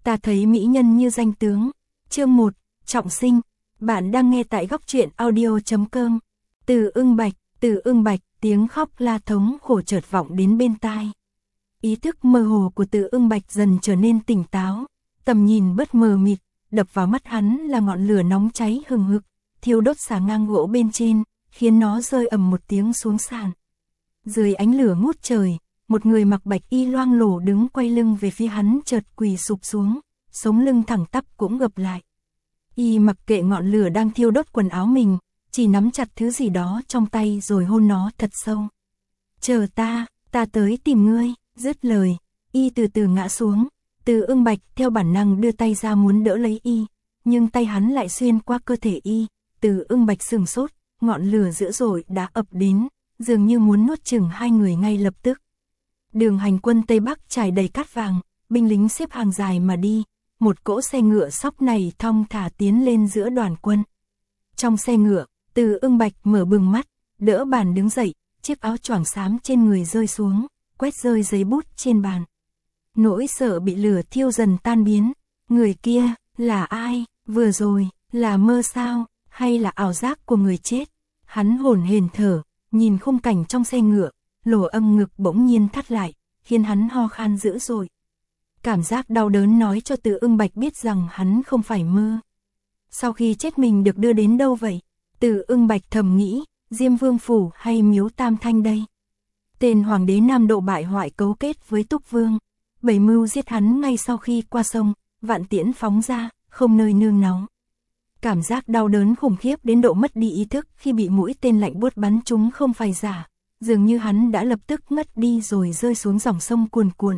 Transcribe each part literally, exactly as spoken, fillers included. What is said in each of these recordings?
Ta thấy mỹ nhân như danh tướng. Chương một, trọng sinh. Bạn đang nghe tại góc truyện audio chấm com. Từ Ưng Bạch, Từ Ưng Bạch, tiếng khóc la thống khổ chợt vọng đến bên tai. Ý thức mơ hồ của Từ Ưng Bạch dần trở nên tỉnh táo, tầm nhìn bớt mờ mịt, đập vào mắt hắn là ngọn lửa nóng cháy hừng hực, thiêu đốt xà ngang gỗ bên trên, khiến nó rơi ầm một tiếng xuống sàn. Dưới ánh lửa ngút trời, một người mặc bạch y loang lổ đứng quay lưng về phía hắn chợt quỳ sụp xuống, sống lưng thẳng tắp cũng gập lại. Y mặc kệ ngọn lửa đang thiêu đốt quần áo mình, chỉ nắm chặt thứ gì đó trong tay rồi hôn nó thật sâu. Chờ ta, ta tới tìm ngươi, dứt lời, Y từ từ ngã xuống. Từ Ưng Bạch theo bản năng đưa tay ra muốn đỡ lấy Y, nhưng tay hắn lại xuyên qua cơ thể Y. Từ Ưng Bạch sừng sốt, ngọn lửa dữ dội đã ập đến, dường như muốn nuốt chửng hai người ngay lập tức. Đường hành quân Tây Bắc trải đầy cát vàng, binh lính xếp hàng dài mà đi, một cỗ xe ngựa sóc này thong thả tiến lên giữa đoàn quân. Trong xe ngựa, Từ Ưng Bạch mở bừng mắt, đỡ bàn đứng dậy, chiếc áo choàng xám trên người rơi xuống, quét rơi giấy bút trên bàn. Nỗi sợ bị lửa thiêu dần tan biến. Người kia, là ai? Vừa rồi, là mơ sao? Hay là ảo giác của người chết? Hắn hổn hển thở, nhìn khung cảnh trong xe ngựa, lỗ âm ngực bỗng nhiên thắt lại, khiến hắn ho khan dữ dội. Cảm giác đau đớn nói cho Từ Ưng Bạch biết rằng hắn không phải mơ. Sau khi chết mình được đưa đến đâu vậy? Từ Ưng Bạch thầm nghĩ, Diêm Vương Phủ hay Miếu Tam Thanh đây? Tên hoàng đế Nam Độ bại hoại cấu kết với Túc Vương, bày mưu giết hắn ngay sau khi qua sông, vạn tiễn phóng ra, không nơi nương náu. Cảm giác đau đớn khủng khiếp đến độ mất đi ý thức khi bị mũi tên lạnh buốt bắn trúng không phải giả, dường như hắn đã lập tức ngất đi rồi rơi xuống dòng sông cuồn cuộn.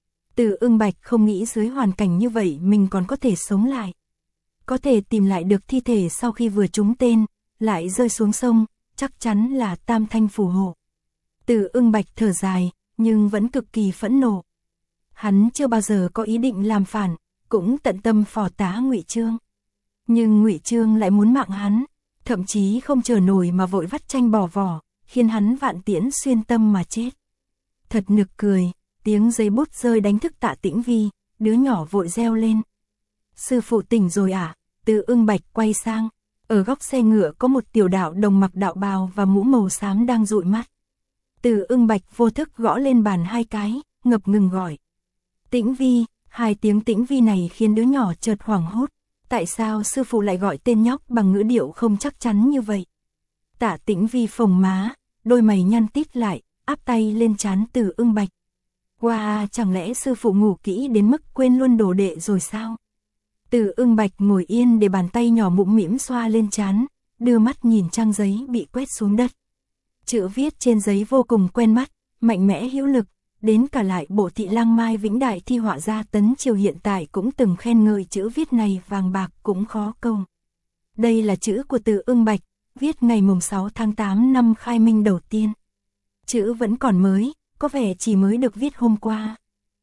Từ Ưng Bạch không nghĩ dưới hoàn cảnh như vậy mình còn có thể sống lại. Có thể tìm lại được thi thể sau khi vừa trúng tên, lại rơi xuống sông, chắc chắn là Tam Thanh phù hộ. Từ Ưng Bạch thở dài, nhưng vẫn cực kỳ phẫn nộ. Hắn chưa bao giờ có ý định làm phản, cũng tận tâm phò tá Ngụy Chương. Nhưng Ngụy Chương lại muốn mạng hắn, thậm chí không chờ nổi mà vội vắt tranh bỏ vỏ, khiến hắn vạn tiễn xuyên tâm mà chết. Thật nực cười, tiếng giấy bút rơi đánh thức Tạ Tĩnh Vi, đứa nhỏ vội reo lên. Sư phụ tỉnh rồi à? Từ Ưng Bạch quay sang, ở góc xe ngựa có một tiểu đạo đồng mặc đạo bào và mũ màu xám đang dụi mắt. Từ Ưng Bạch vô thức gõ lên bàn hai cái, ngập ngừng gọi. Tĩnh Vi, hai tiếng Tĩnh Vi này khiến đứa nhỏ chợt hoảng hốt. Tại sao sư phụ lại gọi tên nhóc bằng ngữ điệu không chắc chắn như vậy? Tạ Tĩnh Vi phồng má, đôi mày nhăn tít lại, áp tay lên trán Từ Ưng Bạch. Wow, chẳng lẽ sư phụ ngủ kỹ đến mức quên luôn đồ đệ rồi sao? Từ Ưng Bạch ngồi yên để bàn tay nhỏ mũm mĩm xoa lên trán, đưa mắt nhìn trang giấy bị quét xuống đất. Chữ viết trên giấy vô cùng quen mắt, mạnh mẽ hữu lực, đến cả lại bộ thị lang Mai Vĩnh Đại thi họa gia Tấn Triều hiện tại cũng từng khen ngợi chữ viết này vàng bạc cũng khó câu. Đây là chữ của Từ Ưng Bạch, viết ngày mùng sáu tháng tám năm khai minh đầu tiên. Chữ vẫn còn mới, có vẻ chỉ mới được viết hôm qua.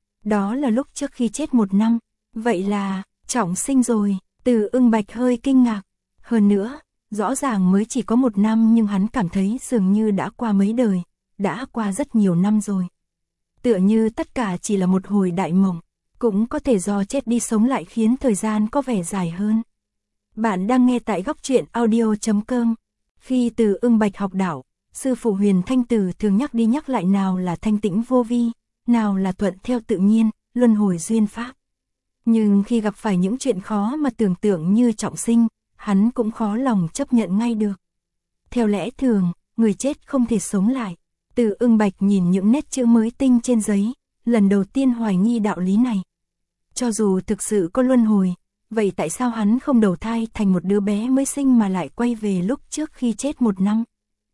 Đó là lúc trước khi chết một năm, vậy là trọng sinh rồi. Từ Ưng Bạch hơi kinh ngạc. Hơn nữa, rõ ràng mới chỉ có một năm nhưng hắn cảm thấy dường như đã qua mấy đời, đã qua rất nhiều năm rồi. Tựa như tất cả chỉ là một hồi đại mộng, cũng có thể do chết đi sống lại khiến thời gian có vẻ dài hơn. Bạn đang nghe tại góc truyện audio chấm com. Khi Từ Ưng Bạch học đạo, sư phụ Huyền Thanh Tử thường nhắc đi nhắc lại nào là thanh tĩnh vô vi, nào là thuận theo tự nhiên, luân hồi duyên pháp. Nhưng khi gặp phải những chuyện khó mà tưởng tượng như trọng sinh, hắn cũng khó lòng chấp nhận ngay được. Theo lẽ thường, người chết không thể sống lại. Từ Ưng Bạch nhìn những nét chữ mới tinh trên giấy, lần đầu tiên hoài nghi đạo lý này. Cho dù thực sự có luân hồi, vậy tại sao hắn không đầu thai thành một đứa bé mới sinh mà lại quay về lúc trước khi chết một năm?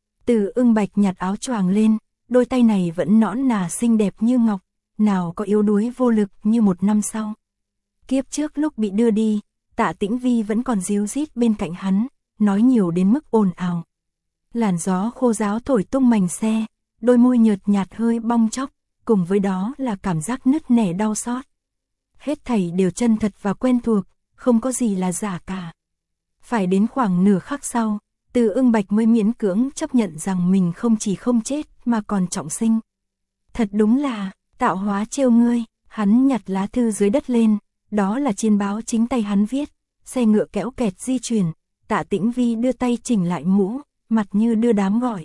Từ Ưng Bạch nhặt áo choàng lên, đôi tay này vẫn nõn nà xinh đẹp như ngọc, nào có yếu đuối vô lực như một năm sau. Kiếp trước lúc bị đưa đi, Tạ Tĩnh Vi vẫn còn díu dít bên cạnh hắn, nói nhiều đến mức ồn ào. Làn gió khô ráo thổi tung mành xe, đôi môi nhợt nhạt hơi bong chóc, cùng với đó là cảm giác nứt nẻ đau xót. Hết thảy đều chân thật và quen thuộc, không có gì là giả cả. Phải đến khoảng nửa khắc sau, Từ Ưng Bạch mới miễn cưỡng chấp nhận rằng mình không chỉ không chết mà còn trọng sinh. Thật đúng là, tạo hóa trêu ngươi. Hắn nhặt lá thư dưới đất lên, đó là chiến báo chính tay hắn viết, xe ngựa kéo kẹt di chuyển, Tạ Tĩnh Vi đưa tay chỉnh lại mũ, mặt như đưa đám gọi.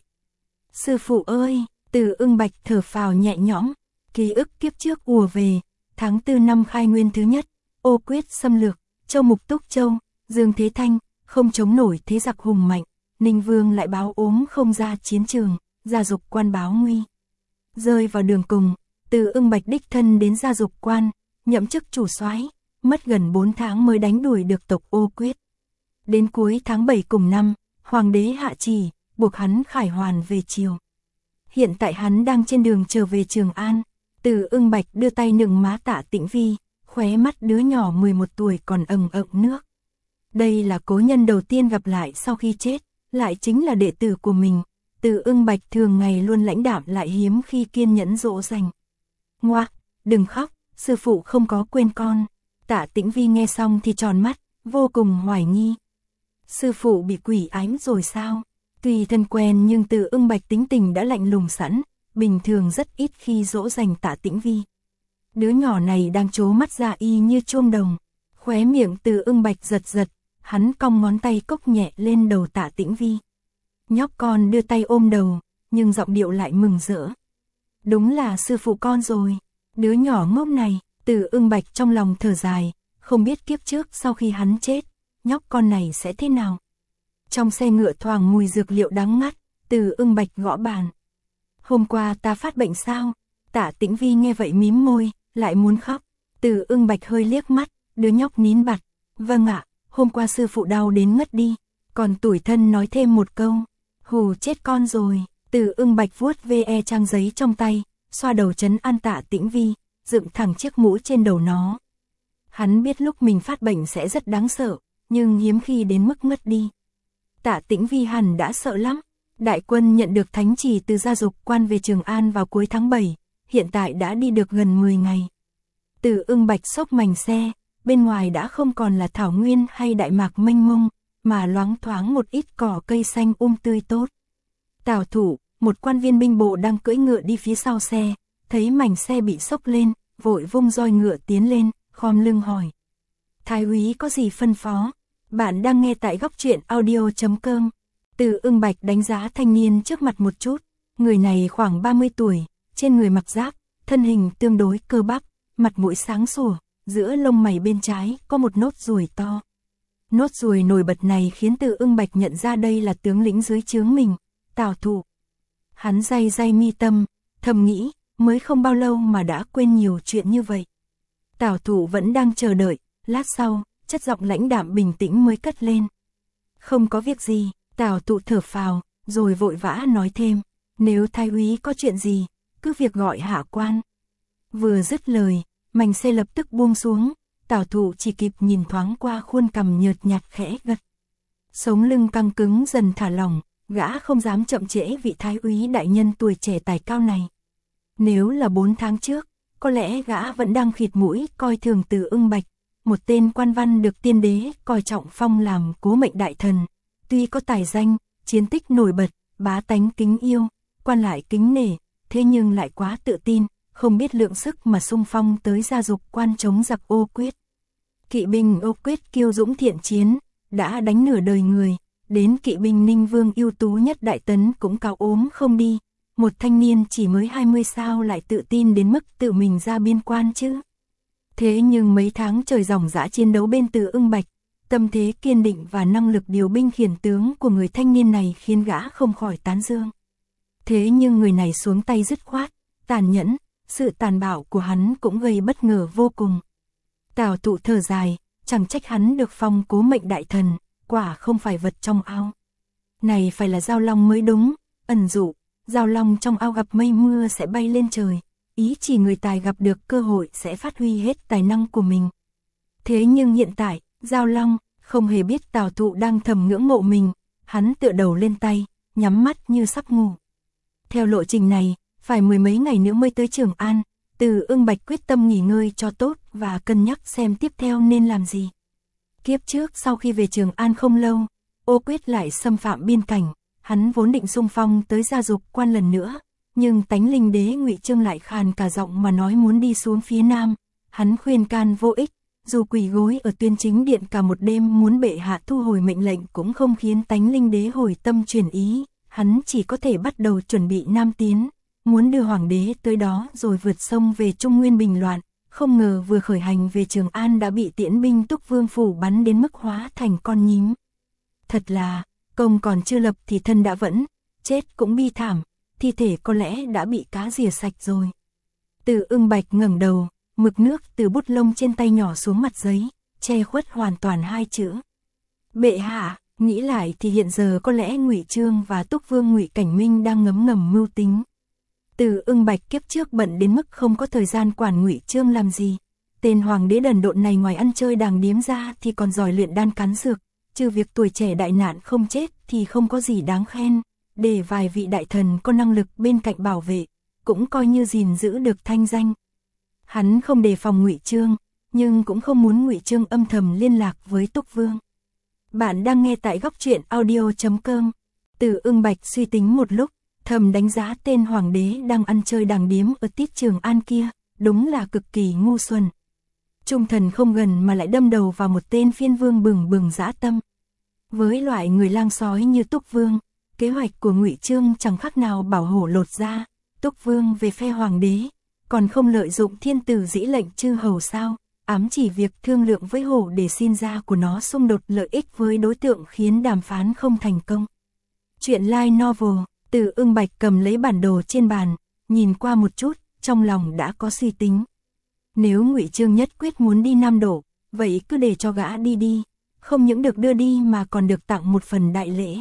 Sư phụ ơi, Từ Ưng Bạch thở phào nhẹ nhõm, ký ức kiếp trước ùa về, tháng tư năm khai nguyên thứ nhất, Ô Quyết xâm lược, Châu Mục Túc Châu, Dương Thế Thanh, không chống nổi thế giặc hùng mạnh, Ninh Vương lại báo ốm không ra chiến trường, Gia Dục Quan báo nguy. Rơi vào đường cùng, Từ Ưng Bạch đích thân đến Gia Dục Quan, nhậm chức chủ soái, mất gần bốn tháng mới đánh đuổi được tộc Ô Quyết. Đến cuối tháng bảy cùng năm, Hoàng đế hạ chỉ, buộc hắn khải hoàn về triều. Hiện tại hắn đang trên đường trở về Trường An, Từ Ưng Bạch đưa tay nựng má Tạ Tĩnh Vi, khóe mắt đứa nhỏ mười một tuổi còn ẩn ẩn nước. Đây là cố nhân đầu tiên gặp lại sau khi chết, lại chính là đệ tử của mình. Từ Ưng Bạch thường ngày luôn lãnh đạm lại hiếm khi kiên nhẫn dỗ dành. Ngoác, đừng khóc, sư phụ không có quên con. Tạ Tĩnh Vi nghe xong thì tròn mắt, vô cùng hoài nghi. Sư phụ bị quỷ ám rồi sao? Tuy thân quen nhưng Từ Ưng Bạch tính tình đã lạnh lùng sẵn, bình thường rất ít khi dỗ dành Tạ Tĩnh Vi. Đứa nhỏ này đang trố mắt ra y như chuông đồng, khóe miệng Từ Ưng Bạch giật giật, hắn cong ngón tay cốc nhẹ lên đầu Tạ Tĩnh Vi. Nhóc con đưa tay ôm đầu, nhưng giọng điệu lại mừng rỡ. Đúng là sư phụ con rồi, đứa nhỏ ngốc này. Từ Ưng Bạch trong lòng thở dài, không biết kiếp trước sau khi hắn chết, nhóc con này sẽ thế nào. Trong xe ngựa thoảng mùi dược liệu đắng ngắt, Từ Ưng Bạch gõ bàn. Hôm qua ta phát bệnh sao? Tạ Tĩnh Vi nghe vậy mím môi, lại muốn khóc. Từ Ưng Bạch hơi liếc mắt, đứa nhóc nín bặt. Vâng ạ, hôm qua sư phụ đau đến ngất đi. Còn tủi thân nói thêm một câu, hù chết con rồi. Từ Ưng Bạch vuốt ve trang giấy trong tay, xoa đầu trấn an Tạ Tĩnh Vi, dựng thẳng chiếc mũ trên đầu nó. Hắn biết lúc mình phát bệnh sẽ rất đáng sợ, nhưng hiếm khi đến mức ngất đi. Tạ Tĩnh Vi hẳn đã sợ lắm. Đại quân nhận được thánh chỉ từ Gia Dục Quan về Trường An vào cuối tháng bảy, hiện tại đã đi được gần mười ngày. Từ Ưng Bạch xốc mành xe, bên ngoài đã không còn là thảo nguyên hay đại mạc mênh mông, mà loáng thoáng một ít cỏ cây xanh um tươi tốt. Tào Thủ, một quan viên binh bộ đang cưỡi ngựa đi phía sau xe, thấy mảnh xe bị xốc lên, vội vung roi ngựa tiến lên, khom lưng hỏi. Thái úy có gì phân phó? Bạn đang nghe tại góc truyện audio chấm com. Từ Ưng Bạch đánh giá thanh niên trước mặt một chút, người này khoảng ba mươi tuổi, trên người mặc giáp, thân hình tương đối cơ bắp, mặt mũi sáng sủa, giữa lông mày bên trái có một nốt ruồi to. Nốt ruồi nổi bật này khiến Từ Ưng Bạch nhận ra đây là tướng lĩnh dưới trướng mình, Tào Thụ. Hắn day day mi tâm, thầm nghĩ, mới không bao lâu mà đã quên nhiều chuyện như vậy. Tào Thụ vẫn đang chờ đợi, lát sau, chất giọng lãnh đạm bình tĩnh mới cất lên. Không có việc gì. Tào Thụ thở phào, rồi vội vã nói thêm, nếu thái úy có chuyện gì, cứ việc gọi hạ quan. Vừa dứt lời, mảnh xe lập tức buông xuống, Tào Thụ chỉ kịp nhìn thoáng qua khuôn cằm nhợt nhạt khẽ gật. Sống lưng căng cứng dần thả lỏng, gã không dám chậm trễ vị thái úy đại nhân tuổi trẻ tài cao này. Nếu là bốn tháng trước, có lẽ gã vẫn đang khịt mũi coi thường Từ Ưng Bạch, một tên quan văn được tiên đế coi trọng phong làm cố mệnh đại thần. Tuy có tài danh, chiến tích nổi bật, bá tánh kính yêu, quan lại kính nể, thế nhưng lại quá tự tin, không biết lượng sức mà xung phong tới Gia Dục Quan chống giặc Ô Quyết. Kỵ binh Ô Quyết kiêu dũng thiện chiến, đã đánh nửa đời người, đến kỵ binh Ninh Vương ưu tú nhất Đại Tấn cũng cao ốm không đi. Một thanh niên chỉ mới hai mươi sao lại tự tin đến mức tự mình ra biên quan chứ. Thế nhưng mấy tháng trời ròng rã chiến đấu bên Từ Ưng Bạch, tâm thế kiên định và năng lực điều binh khiển tướng của người thanh niên này khiến gã không khỏi tán dương. Thế nhưng người này xuống tay dứt khoát, tàn nhẫn, sự tàn bạo của hắn cũng gây bất ngờ vô cùng. Tào Thụ thở dài, chẳng trách hắn được phong cố mệnh đại thần, quả không phải vật trong ao. Này phải là giao long mới đúng, ẩn dụ, giao long trong ao gặp mây mưa sẽ bay lên trời, ý chỉ người tài gặp được cơ hội sẽ phát huy hết tài năng của mình. Thế nhưng hiện tại, Giao Long không hề biết Tào Thụ đang thầm ngưỡng mộ mình, hắn tựa đầu lên tay, nhắm mắt như sắp ngủ. Theo lộ trình này, phải mười mấy ngày nữa mới tới Trường An, Từ Ưng Bạch quyết tâm nghỉ ngơi cho tốt và cân nhắc xem tiếp theo nên làm gì. Kiếp trước sau khi về Trường An không lâu, Ô Quyết lại xâm phạm biên cảnh, hắn vốn định xung phong tới Gia Dục Quan lần nữa, nhưng tánh linh đế Ngụy Trương lại khàn cả giọng mà nói muốn đi xuống phía nam, hắn khuyên can vô ích. dù quỳ gối ở Tuyên Chính Điện cả một đêm muốn bệ hạ thu hồi mệnh lệnh cũng không khiến Tánh Linh Đế hồi tâm chuyển ý, hắn chỉ có thể bắt đầu chuẩn bị nam tiến, muốn đưa hoàng đế tới đó rồi vượt sông về Trung Nguyên bình loạn, không ngờ vừa khởi hành về Trường An đã bị tiễn binh Túc Vương phủ bắn đến mức hóa thành con nhím. Thật là, công còn chưa lập thì thân đã vẫn, chết cũng bi thảm, thi thể có lẽ đã bị cá rỉa sạch rồi. Từ Ưng Bạch ngẩng đầu, mực nước từ bút lông trên tay nhỏ xuống mặt giấy, che khuất hoàn toàn hai chữ. Bệ hạ, nghĩ lại thì hiện giờ có lẽ Ngụy Chương và Túc Vương Ngụy Cảnh Minh đang ngấm ngầm mưu tính. Từ Ưng Bạch kiếp trước bận đến mức không có thời gian quản Ngụy Chương làm gì. Tên hoàng đế đần độn này ngoài ăn chơi đàng điếm ra thì còn giỏi luyện đan cắn dược, trừ việc tuổi trẻ đại nạn không chết thì không có gì đáng khen. Để vài vị đại thần có năng lực bên cạnh bảo vệ, cũng coi như gìn giữ được thanh danh. Hắn không đề phòng Ngụy Chương, nhưng cũng không muốn Ngụy Chương âm thầm liên lạc với Túc Vương. Bạn đang nghe tại góc truyện audio chấm com. Từ Ưng Bạch suy tính một lúc, thầm đánh giá tên hoàng đế đang ăn chơi đàng điếm ở Tít Trường An kia, đúng là cực kỳ ngu xuẩn. Trung thần không gần mà lại đâm đầu vào một tên phiên vương bừng bừng dã tâm. Với loại người lang sói như Túc Vương, kế hoạch của Ngụy Chương chẳng khác nào bảo hổ lột da. Túc Vương về phe hoàng đế, còn không lợi dụng thiên tử dĩ lệnh chư hầu sao, ám chỉ việc thương lượng với hổ để xin ra của nó xung đột lợi ích với đối tượng khiến đàm phán không thành công. Chuyện light novel. Từ Ưng Bạch cầm lấy bản đồ trên bàn, nhìn qua một chút, trong lòng đã có suy tính. Nếu Ngụy Chương nhất quyết muốn đi Nam Đổ, vậy cứ để cho gã đi đi, không những được đưa đi mà còn được tặng một phần đại lễ.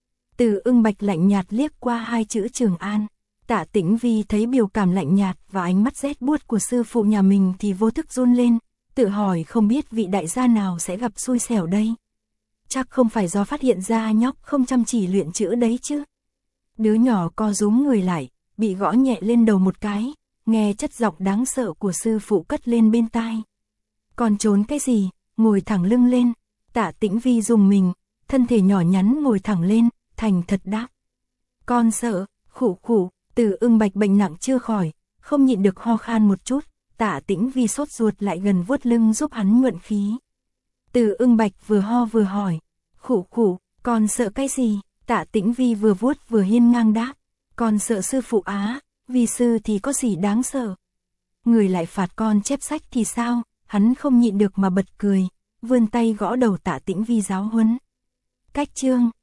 Từ Ưng Bạch lạnh nhạt liếc qua hai chữ Trường An. Tạ Tĩnh Vi thấy biểu cảm lạnh nhạt và ánh mắt rét buốt của sư phụ nhà mình thì vô thức run lên, tự hỏi không biết vị đại gia nào sẽ gặp xui xẻo đây. Chắc không phải do phát hiện ra nhóc không chăm chỉ luyện chữ đấy chứ. Đứa nhỏ co rúm người lại, bị gõ nhẹ lên đầu một cái, nghe chất giọng đáng sợ của sư phụ cất lên bên tai. Còn trốn cái gì, ngồi thẳng lưng lên. Tạ Tĩnh Vi dùng mình, thân thể nhỏ nhắn ngồi thẳng lên, thành thật đáp. Con sợ, khụ khụ. Từ Ưng Bạch bệnh nặng chưa khỏi, không nhịn được ho khan một chút, Tạ Tĩnh Vi sốt ruột lại gần vuốt lưng giúp hắn mượn khí. Từ Ưng Bạch vừa ho vừa hỏi, khụ khụ, con sợ cái gì? Tạ Tĩnh Vi vừa vuốt vừa hiên ngang đáp, con sợ sư phụ á, vì sư thì có gì đáng sợ. Người lại phạt con chép sách thì sao? Hắn không nhịn được mà bật cười, vươn tay gõ đầu Tạ Tĩnh Vi giáo huấn. Cách chương.